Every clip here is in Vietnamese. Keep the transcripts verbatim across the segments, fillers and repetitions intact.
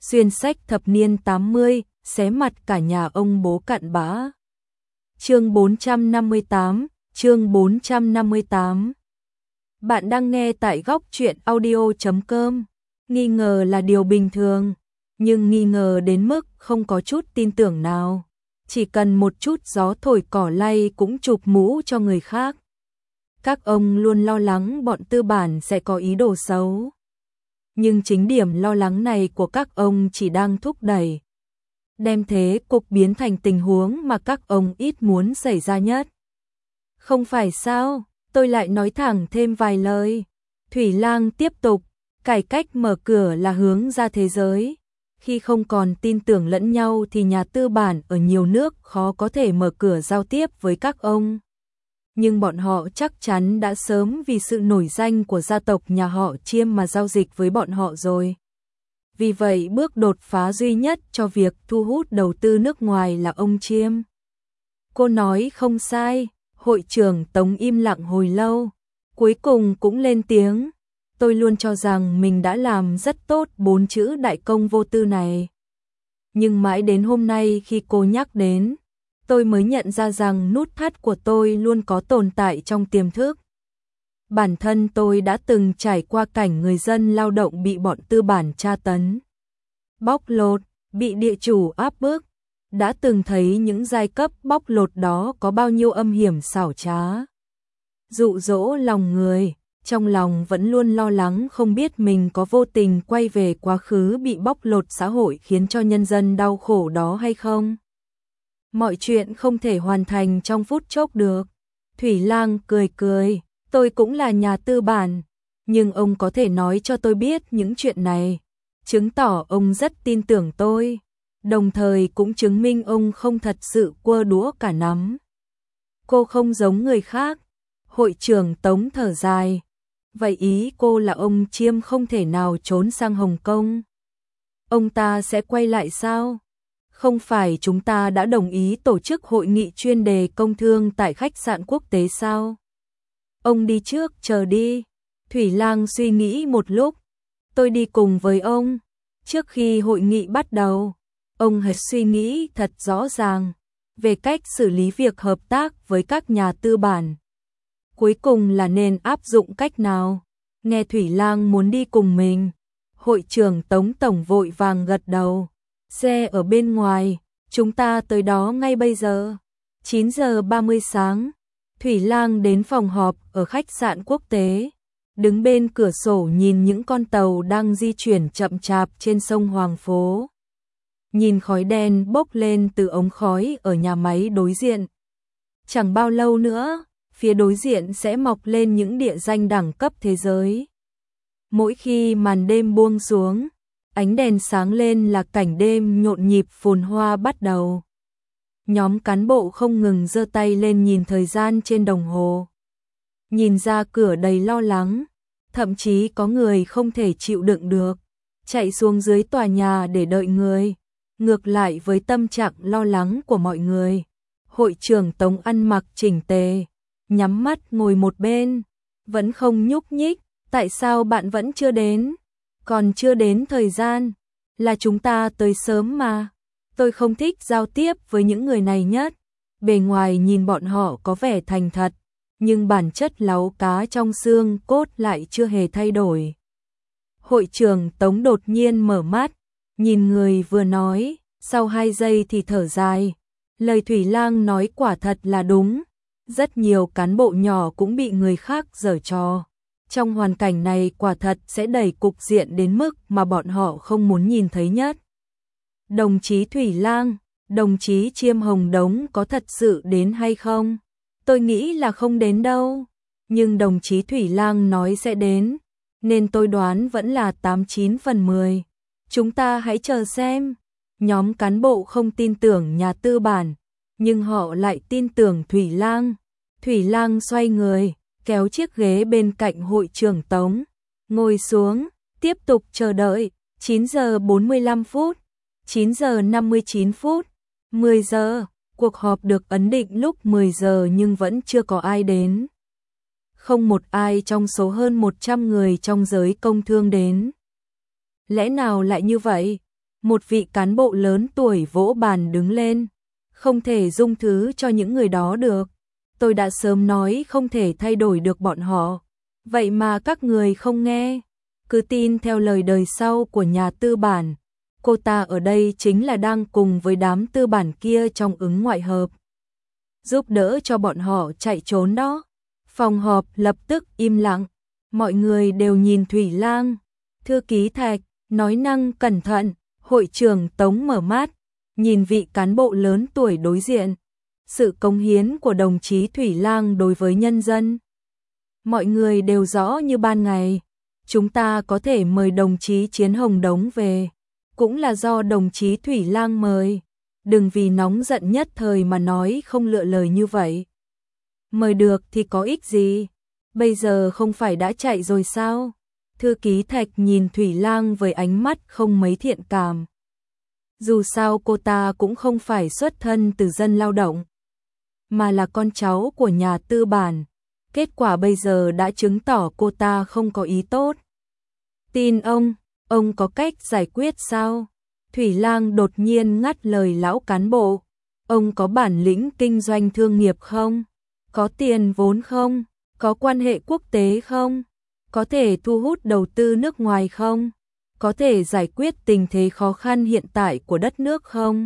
xuyên sách thập niên tám mươi, xé mặt cả nhà ông bố cặn bã. Chương bốn trăm năm mươi tám, chương bốn trăm năm mươi tám. Bạn đang nghe tại góc truyện audio chấm com. Nghi ngờ là điều bình thường, nhưng nghi ngờ đến mức không có chút tin tưởng nào. Chỉ cần một chút gió thổi cỏ lay cũng chụp mũ cho người khác. Các ông luôn lo lắng bọn tư bản sẽ có ý đồ xấu. Nhưng chính điểm lo lắng này của các ông chỉ đang thúc đẩy, đem thế cục biến thành tình huống mà các ông ít muốn xảy ra nhất. Không phải sao, tôi lại nói thẳng thêm vài lời. Thủy Lang tiếp tục, cải cách mở cửa là hướng ra thế giới. Khi không còn tin tưởng lẫn nhau thì nhà tư bản ở nhiều nước khó có thể mở cửa giao tiếp với các ông. Nhưng bọn họ chắc chắn đã sớm vì sự nổi danh của gia tộc nhà họ Chiêm mà giao dịch với bọn họ rồi. Vì vậy bước đột phá duy nhất cho việc thu hút đầu tư nước ngoài là ông Chiêm. Cô nói không sai, hội trưởng Tống im lặng hồi lâu, cuối cùng cũng lên tiếng. Tôi luôn cho rằng mình đã làm rất tốt bốn chữ đại công vô tư này. Nhưng mãi đến hôm nay khi cô nhắc đến, tôi mới nhận ra rằng nút thắt của tôi luôn có tồn tại trong tiềm thức. Bản thân tôi đã từng trải qua cảnh người dân lao động bị bọn tư bản tra tấn, bóc lột, bị địa chủ áp bức, đã từng thấy những giai cấp bóc lột đó có bao nhiêu âm hiểm xảo trá, dụ dỗ lòng người, trong lòng vẫn luôn lo lắng không biết mình có vô tình quay về quá khứ bị bóc lột xã hội khiến cho nhân dân đau khổ đó hay không. Mọi chuyện không thể hoàn thành trong phút chốc được. Thủy Lang cười cười, tôi cũng là nhà tư bản, nhưng ông có thể nói cho tôi biết những chuyện này, chứng tỏ ông rất tin tưởng tôi, đồng thời cũng chứng minh ông không thật sự quơ đũa cả nắm. Cô không giống người khác. Hội trưởng Tống thở dài. Vậy ý cô là ông Chiêm không thể nào trốn sang Hồng Kông? Ông ta sẽ quay lại sao? Không phải chúng ta đã đồng ý tổ chức hội nghị chuyên đề công thương tại khách sạn quốc tế sao? Ông đi trước chờ đi. Thủy Lang suy nghĩ một lúc. Tôi đi cùng với ông. Trước khi hội nghị bắt đầu, ông hãy suy nghĩ thật rõ ràng về cách xử lý việc hợp tác với các nhà tư bản. Cuối cùng là nên áp dụng cách nào? Nghe Thủy Lang muốn đi cùng mình, hội trưởng Tống tổng vội vàng gật đầu. Xe ở bên ngoài, chúng ta tới đó ngay bây giờ. chín giờ ba mươi sáng, Thủy Lang đến phòng họp ở khách sạn quốc tế, đứng bên cửa sổ nhìn những con tàu đang di chuyển chậm chạp trên sông Hoàng Phố. Nhìn khói đen bốc lên từ ống khói ở nhà máy đối diện. Chẳng bao lâu nữa, phía đối diện sẽ mọc lên những địa danh đẳng cấp thế giới. Mỗi khi màn đêm buông xuống, ánh đèn sáng lên là cảnh đêm nhộn nhịp phồn hoa bắt đầu. Nhóm cán bộ không ngừng giơ tay lên nhìn thời gian trên đồng hồ. Nhìn ra cửa đầy lo lắng, thậm chí có người không thể chịu đựng được, chạy xuống dưới tòa nhà để đợi người. Ngược lại với tâm trạng lo lắng của mọi người, hội trưởng Tống ăn mặc chỉnh tề, nhắm mắt ngồi một bên, vẫn không nhúc nhích. Tại sao bạn vẫn chưa đến? Còn chưa đến thời gian, là chúng ta tới sớm mà. Tôi không thích giao tiếp với những người này nhất. Bề ngoài nhìn bọn họ có vẻ thành thật, nhưng bản chất láu cá trong xương cốt lại chưa hề thay đổi. Hội trưởng Tống đột nhiên mở mắt, nhìn người vừa nói, sau hai giây thì thở dài. Lời Thủy Lang nói quả thật là đúng. Rất nhiều cán bộ nhỏ cũng bị người khác giở trò. Trong hoàn cảnh này quả thật sẽ đẩy cục diện đến mức mà bọn họ không muốn nhìn thấy nhất. Đồng chí Thủy Lang, đồng chí Chiêm Hồng Đống có thật sự đến hay không? Tôi nghĩ là không đến đâu. Nhưng đồng chí Thủy Lang nói sẽ đến, nên tôi đoán vẫn là tám chín phần mười. Chúng ta hãy chờ xem. Nhóm cán bộ không tin tưởng nhà tư bản, nhưng họ lại tin tưởng Thủy Lang. Thủy Lang xoay người, kéo chiếc ghế bên cạnh hội trưởng Tống, ngồi xuống, tiếp tục chờ đợi. chín giờ bốn mươi lăm phút, chín giờ năm mươi chín phút, mười giờ, cuộc họp được ấn định lúc mười giờ nhưng vẫn chưa có ai đến. Không một ai trong số hơn một trăm người trong giới công thương đến. Lẽ nào lại như vậy? Một vị cán bộ lớn tuổi vỗ bàn đứng lên. Không thể dung thứ cho những người đó được. Tôi đã sớm nói không thể thay đổi được bọn họ. Vậy mà các người không nghe. Cứ tin theo lời đời sau của nhà tư bản. Cô ta ở đây chính là đang cùng với đám tư bản kia trong ứng ngoại hợp. Giúp đỡ cho bọn họ chạy trốn đó. Phòng họp lập tức im lặng. Mọi người đều nhìn Thủy Lang. Thư ký Thạch, nói năng cẩn thận. Hội trưởng Tống mở mắt, nhìn vị cán bộ lớn tuổi đối diện. Sự cống hiến của đồng chí Thủy Lang đối với nhân dân. Mọi người đều rõ như ban ngày. Chúng ta có thể mời đồng chí Chiến Hồng Đống về. Cũng là do đồng chí Thủy Lang mời. Đừng vì nóng giận nhất thời mà nói không lựa lời như vậy. Mời được thì có ích gì? Bây giờ không phải đã chạy rồi sao? Thư ký Thạch nhìn Thủy Lang với ánh mắt không mấy thiện cảm. Dù sao cô ta cũng không phải xuất thân từ dân lao động, mà là con cháu của nhà tư bản. Kết quả bây giờ đã chứng tỏ cô ta không có ý tốt. Tin ông, ông có cách giải quyết sao? Thủy Lang đột nhiên ngắt lời lão cán bộ. Ông có bản lĩnh kinh doanh thương nghiệp không? Có tiền vốn không? Có quan hệ quốc tế không? Có thể thu hút đầu tư nước ngoài không? Có thể giải quyết tình thế khó khăn hiện tại của đất nước không?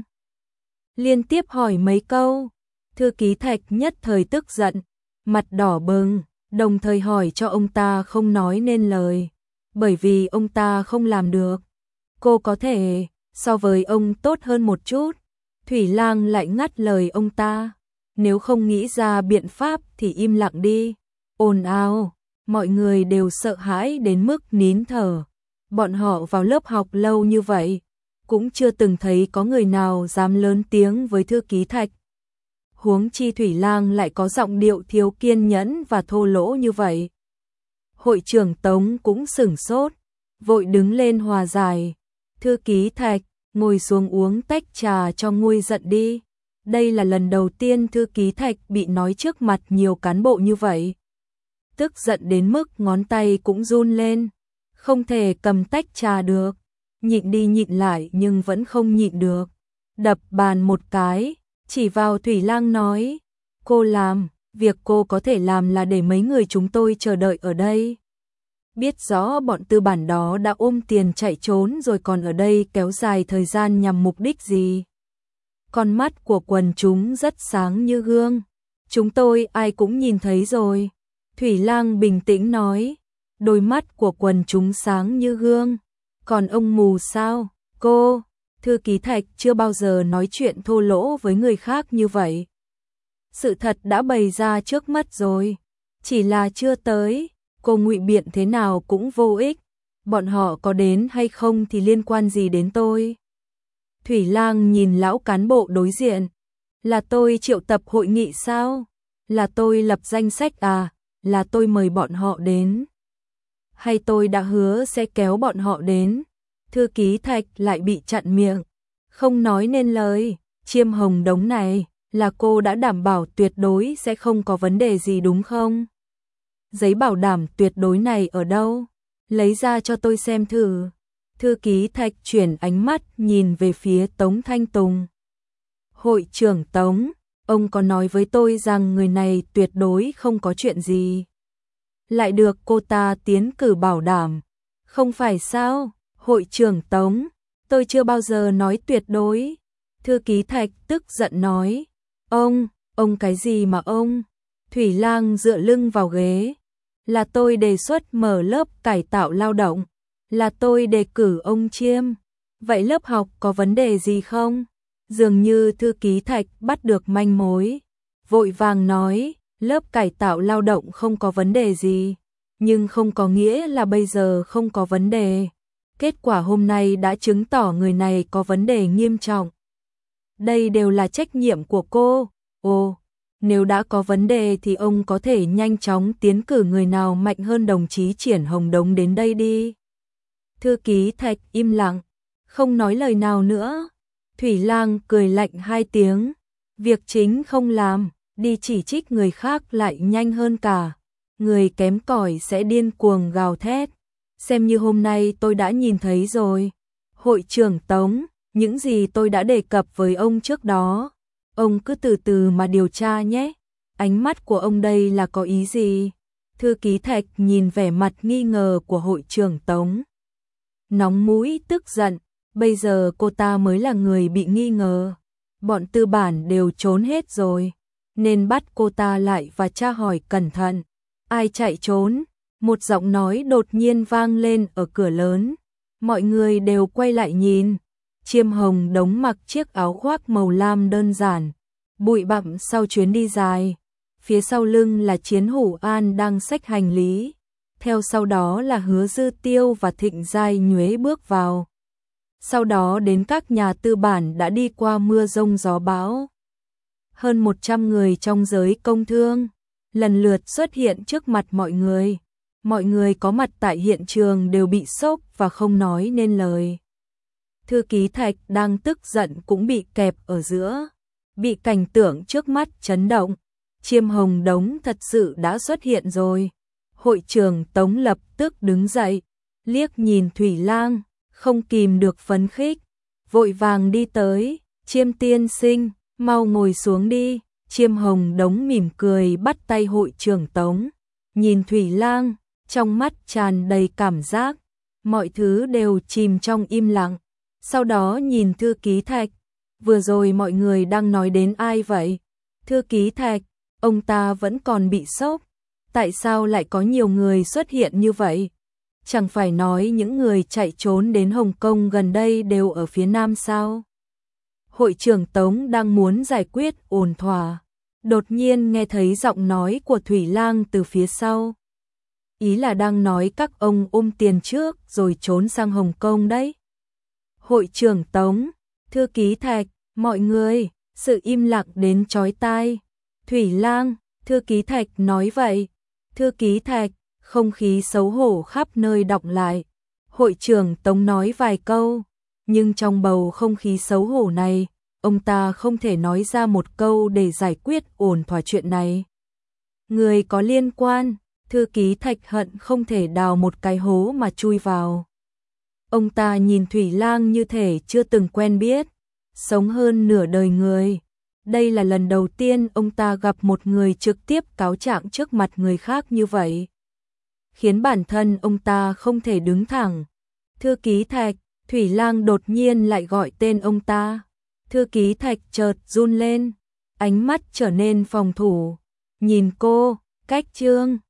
Liên tiếp hỏi mấy câu, thư ký Thạch nhất thời tức giận, mặt đỏ bừng, đồng thời hỏi cho ông ta không nói nên lời, bởi vì ông ta không làm được. Cô có thể, so với ông tốt hơn một chút. Thủy Lang lại ngắt lời ông ta, nếu không nghĩ ra biện pháp thì im lặng đi. Ồn ào, mọi người đều sợ hãi đến mức nín thở. Bọn họ vào lớp học lâu như vậy, cũng chưa từng thấy có người nào dám lớn tiếng với thư ký Thạch. Huống chi Thủy Lang lại có giọng điệu thiếu kiên nhẫn và thô lỗ như vậy. Hội trưởng Tống cũng sửng sốt, vội đứng lên hòa giải. Thư ký Thạch, ngồi xuống uống tách trà cho nguôi giận đi. Đây là lần đầu tiên thư ký Thạch bị nói trước mặt nhiều cán bộ như vậy. Tức giận đến mức ngón tay cũng run lên. Không thể cầm tách trà được. Nhịn đi nhịn lại nhưng vẫn không nhịn được. Đập bàn một cái, chỉ vào Thủy Lang nói. Cô làm, việc cô có thể làm là để mấy người chúng tôi chờ đợi ở đây. Biết rõ bọn tư bản đó đã ôm tiền chạy trốn rồi còn ở đây kéo dài thời gian nhằm mục đích gì. Con mắt của quần chúng rất sáng như gương. Chúng tôi ai cũng nhìn thấy rồi. Thủy Lang bình tĩnh nói. Đôi mắt của quần chúng sáng như gương. Còn ông mù sao? Cô, thư ký Thạch chưa bao giờ nói chuyện thô lỗ với người khác như vậy. Sự thật đã bày ra trước mắt rồi. Chỉ là chưa tới. Cô ngụy biện thế nào cũng vô ích. Bọn họ có đến hay không thì liên quan gì đến tôi? Thủy Lang nhìn lão cán bộ đối diện. Là tôi triệu tập hội nghị sao? Là tôi lập danh sách à? Là tôi mời bọn họ đến? Hay tôi đã hứa sẽ kéo bọn họ đến? Thư ký Thạch lại bị chặn miệng, không nói nên lời. Chiêm Hồng Đống này, là cô đã đảm bảo tuyệt đối sẽ không có vấn đề gì đúng không? Giấy bảo đảm tuyệt đối này ở đâu? Lấy ra cho tôi xem thử. Thư ký Thạch chuyển ánh mắt nhìn về phía Tống Thanh Tùng. Hội trưởng Tống, ông có nói với tôi rằng người này tuyệt đối không có chuyện gì. Lại được cô ta tiến cử bảo đảm. Không phải sao? Hội trưởng Tống, tôi chưa bao giờ nói tuyệt đối. Thư ký Thạch tức giận nói. Ông, ông cái gì mà ông? Thủy Lang dựa lưng vào ghế. Là tôi đề xuất mở lớp cải tạo lao động. Là tôi đề cử ông Chiêm. Vậy lớp học có vấn đề gì không? Dường như thư ký Thạch bắt được manh mối. Vội vàng nói, lớp cải tạo lao động không có vấn đề gì. Nhưng không có nghĩa là bây giờ không có vấn đề. Kết quả hôm nay đã chứng tỏ người này có vấn đề nghiêm trọng. Đây đều là trách nhiệm của cô. Ồ, nếu đã có vấn đề thì ông có thể nhanh chóng tiến cử người nào mạnh hơn đồng chí Triển Hồng Đống đến đây đi. Thư ký Thạch im lặng, không nói lời nào nữa. Thủy Lang cười lạnh hai tiếng. Việc chính không làm, đi chỉ trích người khác lại nhanh hơn cả. Người kém cỏi sẽ điên cuồng gào thét. Xem như hôm nay tôi đã nhìn thấy rồi. Hội trưởng Tống, những gì tôi đã đề cập với ông trước đó, ông cứ từ từ mà điều tra nhé. Ánh mắt của ông đây là có ý gì? Thư ký Thạch nhìn vẻ mặt nghi ngờ của hội trưởng Tống. Nóng mũi tức giận, bây giờ cô ta mới là người bị nghi ngờ. Bọn tư bản đều trốn hết rồi, nên bắt cô ta lại và tra hỏi cẩn thận. Ai chạy trốn? Một giọng nói đột nhiên vang lên ở cửa lớn. Mọi người đều quay lại nhìn. Chiêm Hồng Đống mặc chiếc áo khoác màu lam đơn giản, bụi bặm sau chuyến đi dài. Phía sau lưng là Chiến Hủ An đang xách hành lý. Theo sau đó là Hứa Dư Tiêu và Thịnh Giai Nhuế bước vào. Sau đó đến các nhà tư bản đã đi qua mưa rông gió bão. Hơn một trăm người trong giới công thương lần lượt xuất hiện trước mặt mọi người. Mọi người có mặt tại hiện trường đều bị sốc và không nói nên lời. Thư ký Thạch đang tức giận cũng bị kẹp ở giữa, bị cảnh tượng trước mắt chấn động. Chiêm Hồng Đống thật sự đã xuất hiện rồi. Hội trưởng Tống lập tức đứng dậy, liếc nhìn Thủy Lang, không kìm được phấn khích, vội vàng đi tới. Chiêm tiên sinh, mau ngồi xuống đi. Chiêm Hồng Đống mỉm cười bắt tay hội trưởng Tống, nhìn Thủy Lang, trong mắt tràn đầy cảm giác, mọi thứ đều chìm trong im lặng. Sau đó nhìn thư ký Thạch, vừa rồi mọi người đang nói đến ai vậy? Thư ký Thạch, ông ta vẫn còn bị sốc, tại sao lại có nhiều người xuất hiện như vậy? Chẳng phải nói những người chạy trốn đến Hồng Kông gần đây đều ở phía Nam sao? Hội trưởng Tống đang muốn giải quyết ổn thỏa, đột nhiên nghe thấy giọng nói của Thủy Lang từ phía sau. Ý là đang nói các ông ôm tiền trước rồi trốn sang Hồng Kông đấy. Hội trưởng Tống, thư ký Thạch, mọi người, sự im lặng đến chói tai. Thủy Lang, thư ký Thạch nói vậy. Thư ký Thạch, không khí xấu hổ khắp nơi đọng lại. Hội trưởng Tống nói vài câu, nhưng trong bầu không khí xấu hổ này, ông ta không thể nói ra một câu để giải quyết ổn thỏa chuyện này. Người có liên quan, thư ký Thạch hận không thể đào một cái hố mà chui vào. Ông ta nhìn Thủy Lang như thể chưa từng quen biết, sống hơn nửa đời người. Đây là lần đầu tiên ông ta gặp một người trực tiếp cáo trạng trước mặt người khác như vậy, khiến bản thân ông ta không thể đứng thẳng. Thư ký Thạch, Thủy Lang đột nhiên lại gọi tên ông ta. Thư ký Thạch chợt run lên, ánh mắt trở nên phòng thủ. Nhìn cô, Cách Trương.